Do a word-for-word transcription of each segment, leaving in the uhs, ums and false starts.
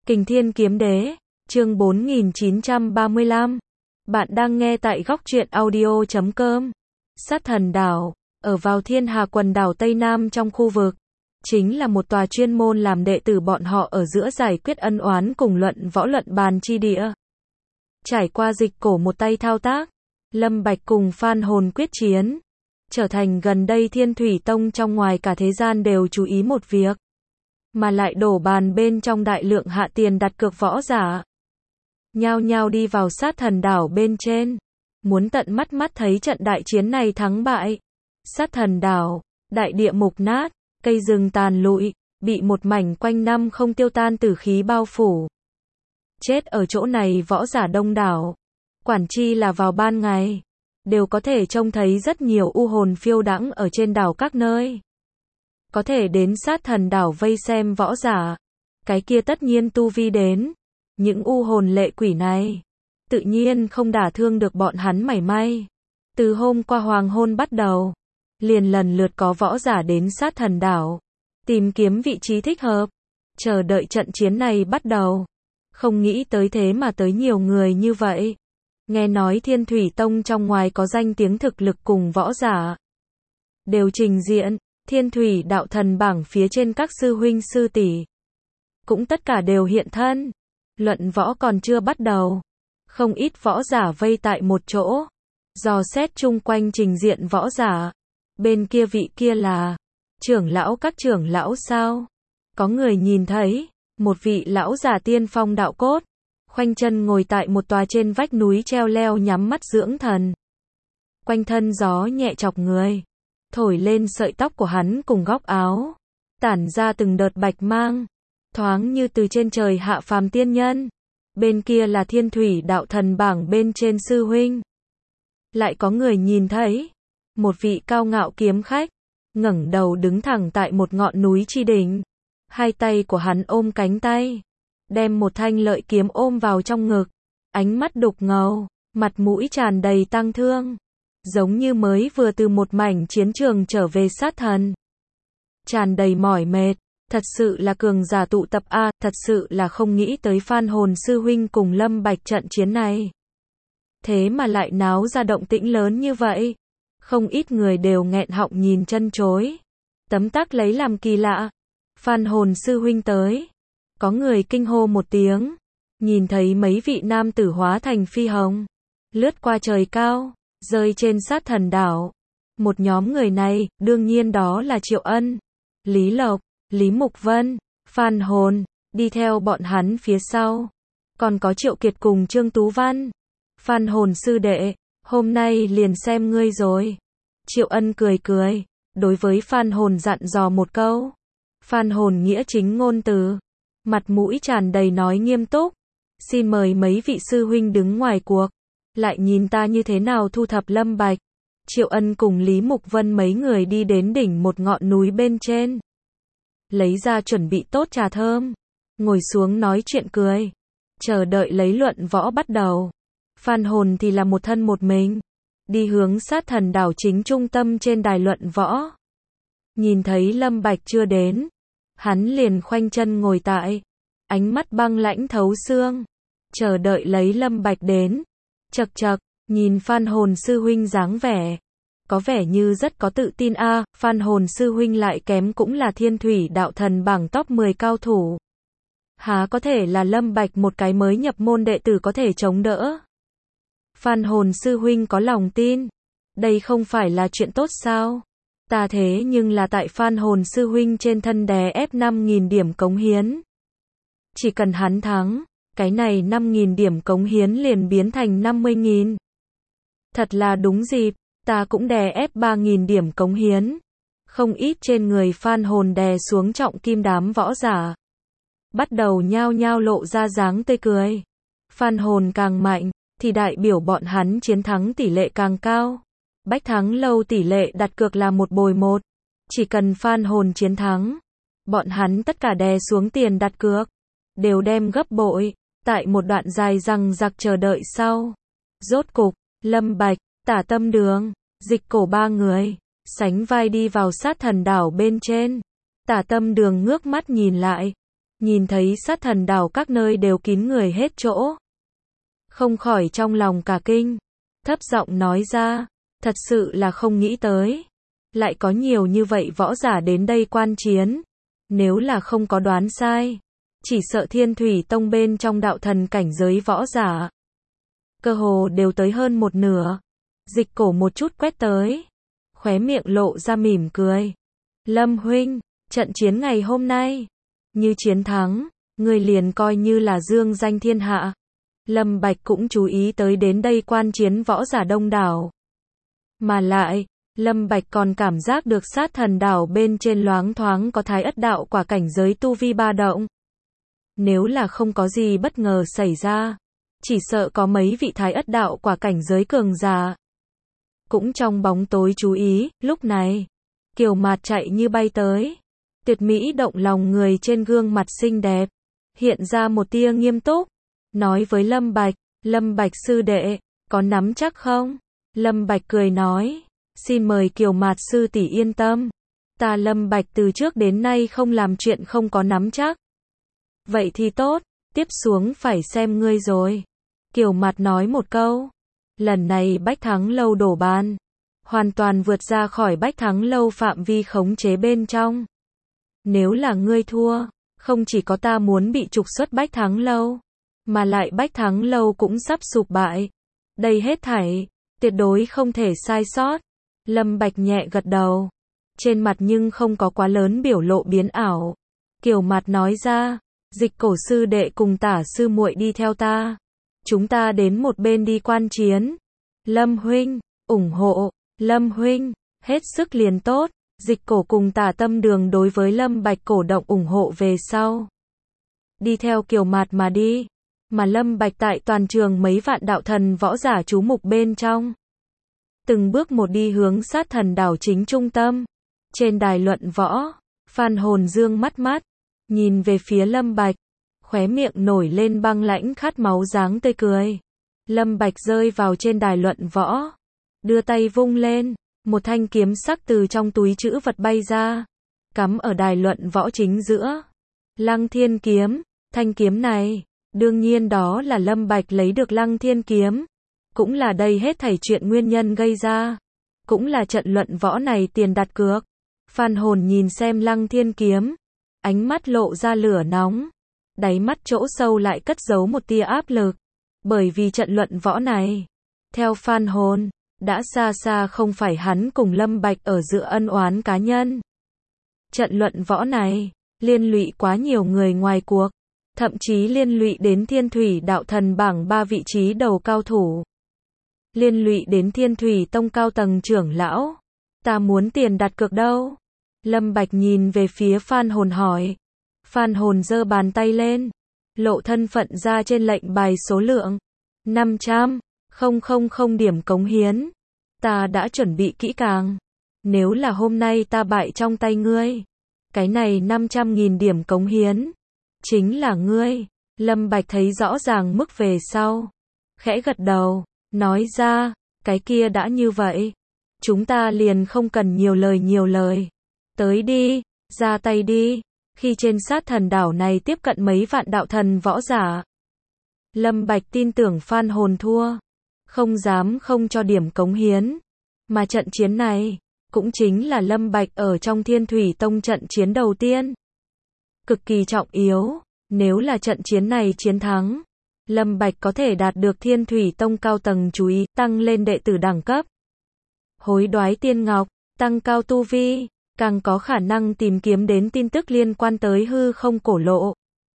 Kình Thiên Kiếm Đế, chương bốn nghìn chín trăm ba mươi lăm. Bạn đang nghe tại góc truyện audio chấm com. Sát Thần Đảo, ở vào Thiên Hà quần đảo Tây Nam trong khu vực, chính là một tòa chuyên môn làm đệ tử bọn họ ở giữa giải quyết ân oán cùng luận võ luận bàn chi địa. Trải qua dịch cổ một tay thao tác, Lâm Bạch cùng Phan Hồn quyết chiến, trở thành gần đây Thiên Thủy Tông trong ngoài cả thế gian đều chú ý một việc, mà lại đổ bàn bên trong đại lượng hạ tiền đặt cược võ giả. Nhao nhao đi vào Sát Thần Đảo bên trên, muốn tận mắt mắt thấy trận đại chiến này thắng bại. Sát Thần Đảo, đại địa mục nát, cây rừng tàn lụi, bị một mảnh quanh năm không tiêu tan tử khí bao phủ. Chết ở chỗ này võ giả đông đảo, quản chi là vào ban ngày, đều có thể trông thấy rất nhiều u hồn phiêu đãng ở trên đảo các nơi. Có thể đến Sát Thần Đảo vây xem võ giả, cái kia tất nhiên tu vi đến. Những u hồn lệ quỷ này, tự nhiên không đả thương được bọn hắn mảy may. Từ hôm qua hoàng hôn bắt đầu, liền lần lượt có võ giả đến Sát Thần Đảo, tìm kiếm vị trí thích hợp, chờ đợi trận chiến này bắt đầu. Không nghĩ tới thế mà tới nhiều người như vậy. Nghe nói Thiên Thủy Tông trong ngoài có danh tiếng thực lực cùng võ giả đều trình diện. Thiên Thủy Đạo Thần bảng phía trên các sư huynh sư tỷ cũng tất cả đều hiện thân. Luận võ còn chưa bắt đầu, không ít võ giả vây tại một chỗ, dò xét chung quanh trình diện võ giả. Bên kia vị kia là trưởng lão các trưởng lão sao? Có người nhìn thấy một vị lão giả tiên phong đạo cốt, khoanh chân ngồi tại một tòa trên vách núi treo leo nhắm mắt dưỡng thần. Quanh thân gió nhẹ chọc người, thổi lên sợi tóc của hắn cùng góc áo, tản ra từng đợt bạch mang, thoáng như từ trên trời hạ phàm tiên nhân. Bên kia là Thiên Thủy Đạo Thần bảng bên trên sư huynh. Lại có người nhìn thấy một vị cao ngạo kiếm khách, ngẩng đầu đứng thẳng tại một ngọn núi chi đỉnh. Hai tay của hắn ôm cánh tay, đem một thanh lợi kiếm ôm vào trong ngực, ánh mắt đục ngầu, mặt mũi tràn đầy tang thương, giống như mới vừa từ một mảnh chiến trường trở về sát thần. Tràn đầy mỏi mệt, thật sự là cường giả tụ tập a, thật sự là không nghĩ tới Phan Hồn sư huynh cùng Lâm Bạch trận chiến này. Thế mà lại náo ra động tĩnh lớn như vậy. Không ít người đều nghẹn họng nhìn chân chối, tấm tắc lấy làm kỳ lạ. Phan Hồn sư huynh tới. Có người kinh hô một tiếng, nhìn thấy mấy vị nam tử hóa thành phi hồng, lướt qua trời cao, rơi trên Sát Thần Đảo. Một nhóm người này, đương nhiên đó là Triệu Ân, Lý Lộc, Lý Mục Vân, Phan Hồn, đi theo bọn hắn phía sau. Còn có Triệu Kiệt cùng Trương Tú Văn. Phan Hồn sư đệ, hôm nay liền xem ngươi rồi. Triệu Ân cười cười, đối với Phan Hồn dặn dò một câu. Phan Hồn nghĩa chính ngôn từ, mặt mũi tràn đầy nói nghiêm túc. Xin mời mấy vị sư huynh đứng ngoài cuộc, lại nhìn ta như thế nào thu thập Lâm Bạch. Triệu Ân cùng Lý Mục Vân mấy người đi đến đỉnh một ngọn núi bên trên, lấy ra chuẩn bị tốt trà thơm, ngồi xuống nói chuyện cười, chờ đợi lấy luận võ bắt đầu. Phan Hồn thì là một thân một mình, đi hướng Sát Thần Đảo chính trung tâm trên đài luận võ. Nhìn thấy Lâm Bạch chưa đến, hắn liền khoanh chân ngồi tại, ánh mắt băng lãnh thấu xương, chờ đợi lấy Lâm Bạch đến. Chậc chậc, nhìn Phan Hồn sư huynh dáng vẻ, có vẻ như rất có tự tin a. À, Phan Hồn sư huynh lại kém cũng là Thiên Thủy Đạo Thần bảng top mười cao thủ. Há có thể là Lâm Bạch một cái mới nhập môn đệ tử có thể chống đỡ. Phan Hồn sư huynh có lòng tin, đây không phải là chuyện tốt sao? Ta thế nhưng là tại Phan Hồn sư huynh trên thân đè ép năm nghìn điểm cống hiến. Chỉ cần hắn thắng, cái này năm nghìn điểm cống hiến liền biến thành năm mươi nghìn. Thật là đúng dịp, ta cũng đè ép ba nghìn điểm cống hiến. Không ít trên người Phan Hồn đè xuống trọng kim đám võ giả, bắt đầu nhao nhao lộ ra dáng tươi cười. Phan Hồn càng mạnh, thì đại biểu bọn hắn chiến thắng tỷ lệ càng cao. Bách thắng lâu tỷ lệ đặt cược là một bồi một. Chỉ cần Phan Hồn chiến thắng, bọn hắn tất cả đè xuống tiền đặt cược, đều đem gấp bội. Tại một đoạn dài răng rặc chờ đợi sau, rốt cục, Lâm Bạch, Tả Tâm Đường, Dịch Cổ ba người, sánh vai đi vào Sát Thần Đảo bên trên. Tả Tâm Đường ngước mắt nhìn lại, Nhìn thấy sát thần đảo các nơi đều kín người hết chỗ. Không khỏi trong lòng cả kinh. Thấp giọng nói ra, thật sự là không nghĩ tới. Lại có nhiều như vậy võ giả đến đây quan chiến. Nếu là không có đoán sai, chỉ sợ Thiên Thủy Tông bên trong đạo thần cảnh giới võ giả. Cơ hồ đều tới hơn một nửa. Dịch cổ một chút quét tới. Khóe miệng lộ ra mỉm cười. Lâm huynh, trận chiến ngày hôm nay. Như chiến thắng, người liền coi như là dương danh thiên hạ. Lâm Bạch cũng chú ý tới đến đây quan chiến võ giả đông đảo. Mà lại, Lâm Bạch còn cảm giác được sát thần đảo bên trên loáng thoáng có thái ất đạo quả cảnh giới tu vi ba động. Nếu là không có gì bất ngờ xảy ra, chỉ sợ có mấy vị thái ất đạo quả cảnh giới cường giả. Cũng trong bóng tối chú ý, lúc này, Kiều Mạt chạy như bay tới. Tuyệt mỹ động lòng người trên gương mặt xinh đẹp, hiện ra một tia nghiêm túc, nói với Lâm Bạch, Lâm Bạch sư đệ, có nắm chắc không? Lâm Bạch cười nói, xin mời Kiều Mạt sư tỷ yên tâm, ta Lâm Bạch từ trước đến nay không làm chuyện không có nắm chắc. Vậy thì tốt, tiếp xuống phải xem ngươi rồi. Kiều Mạt nói một câu, lần này Bách Thắng Lâu đổ bàn, hoàn toàn vượt ra khỏi Bách Thắng Lâu phạm vi khống chế bên trong. Nếu là ngươi thua, không chỉ có ta muốn bị trục xuất Bách Thắng Lâu, mà lại Bách Thắng Lâu cũng sắp sụp bại. Đây hết thảy, tuyệt đối không thể sai sót. Lâm Bạch nhẹ gật đầu, trên mặt nhưng không có quá lớn biểu lộ biến ảo. Kiều Mạt nói ra, Dịch cổ sư đệ cùng Tả sư muội đi theo ta. Chúng ta đến một bên đi quan chiến. Lâm huynh, ủng hộ, Lâm huynh, hết sức liền tốt. Dịch cổ cùng Tả Tâm Đường đối với Lâm Bạch cổ động ủng hộ về sau. Đi theo Kiều Mạt mà đi. Mà Lâm Bạch tại toàn trường mấy vạn đạo thần võ giả chú mục bên trong. Từng bước một đi hướng sát thần đảo chính trung tâm. Trên đài luận võ, Phan Hồn dương mắt mắt, nhìn về phía Lâm Bạch, khóe miệng nổi lên băng lãnh khát máu dáng tươi cười. Lâm Bạch rơi vào trên đài luận võ, đưa tay vung lên, một thanh kiếm sắc từ trong túi trữ vật bay ra, cắm ở đài luận võ chính giữa. Lăng Thiên kiếm, thanh kiếm này, đương nhiên đó là Lâm Bạch lấy được Lăng Thiên kiếm, cũng là đây hết thảy chuyện nguyên nhân gây ra, cũng là trận luận võ này tiền đặt cược. Phan Hồn nhìn xem Lăng Thiên kiếm, ánh mắt lộ ra lửa nóng, đáy mắt chỗ sâu lại cất giấu một tia áp lực, bởi vì trận luận võ này, theo Phan Hồn, đã xa xa không phải hắn cùng Lâm Bạch ở giữa ân oán cá nhân. Trận luận võ này, liên lụy quá nhiều người ngoài cuộc, thậm chí liên lụy đến Thiên Thủy đạo thần bảng ba vị trí đầu cao thủ. Liên lụy đến Thiên Thủy Tông cao tầng trưởng lão. Ta muốn tiền đặt cược đâu? Lâm Bạch nhìn về phía Phan Hồn hỏi. Phan Hồn giơ bàn tay lên, lộ thân phận ra trên lệnh bài số lượng. năm trăm, không không không điểm cống hiến. Ta đã chuẩn bị kỹ càng. Nếu là hôm nay ta bại trong tay ngươi, cái này năm trăm nghìn điểm cống hiến, chính là ngươi. Lâm Bạch thấy rõ ràng mức về sau, khẽ gật đầu, nói ra, cái kia đã như vậy, chúng ta liền không cần nhiều lời nhiều lời. Tới đi, ra tay đi. Khi trên sát thần đảo này tiếp cận mấy vạn đạo thần võ giả, Lâm Bạch tin tưởng Phan Hồn thua, không dám không cho điểm cống hiến. Mà trận chiến này, cũng chính là Lâm Bạch ở trong Thiên Thủy Tông trận chiến đầu tiên. Cực kỳ trọng yếu, nếu là trận chiến này chiến thắng, Lâm Bạch có thể đạt được Thiên Thủy Tông cao tầng chú ý, tăng lên đệ tử đẳng cấp. Hối đoái tiên ngọc, tăng cao tu vi, càng có khả năng tìm kiếm đến tin tức liên quan tới hư không cổ lộ.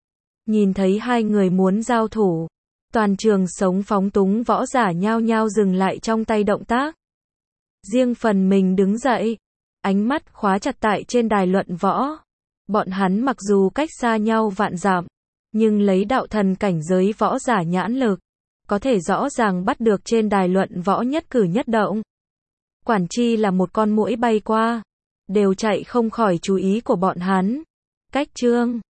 Nhìn thấy hai người muốn giao thủ, toàn trường sống phóng túng võ giả nhao nhao dừng lại trong tay động tác. Riêng phần mình đứng dậy, ánh mắt khóa chặt tại trên đài luận võ. Bọn hắn mặc dù cách xa nhau vạn dặm, nhưng lấy đạo thần cảnh giới võ giả nhãn lực, có thể rõ ràng bắt được trên đài luận võ nhất cử nhất động. Quản chi là một con muỗi bay qua, đều chạy không khỏi chú ý của bọn hắn. Cách chương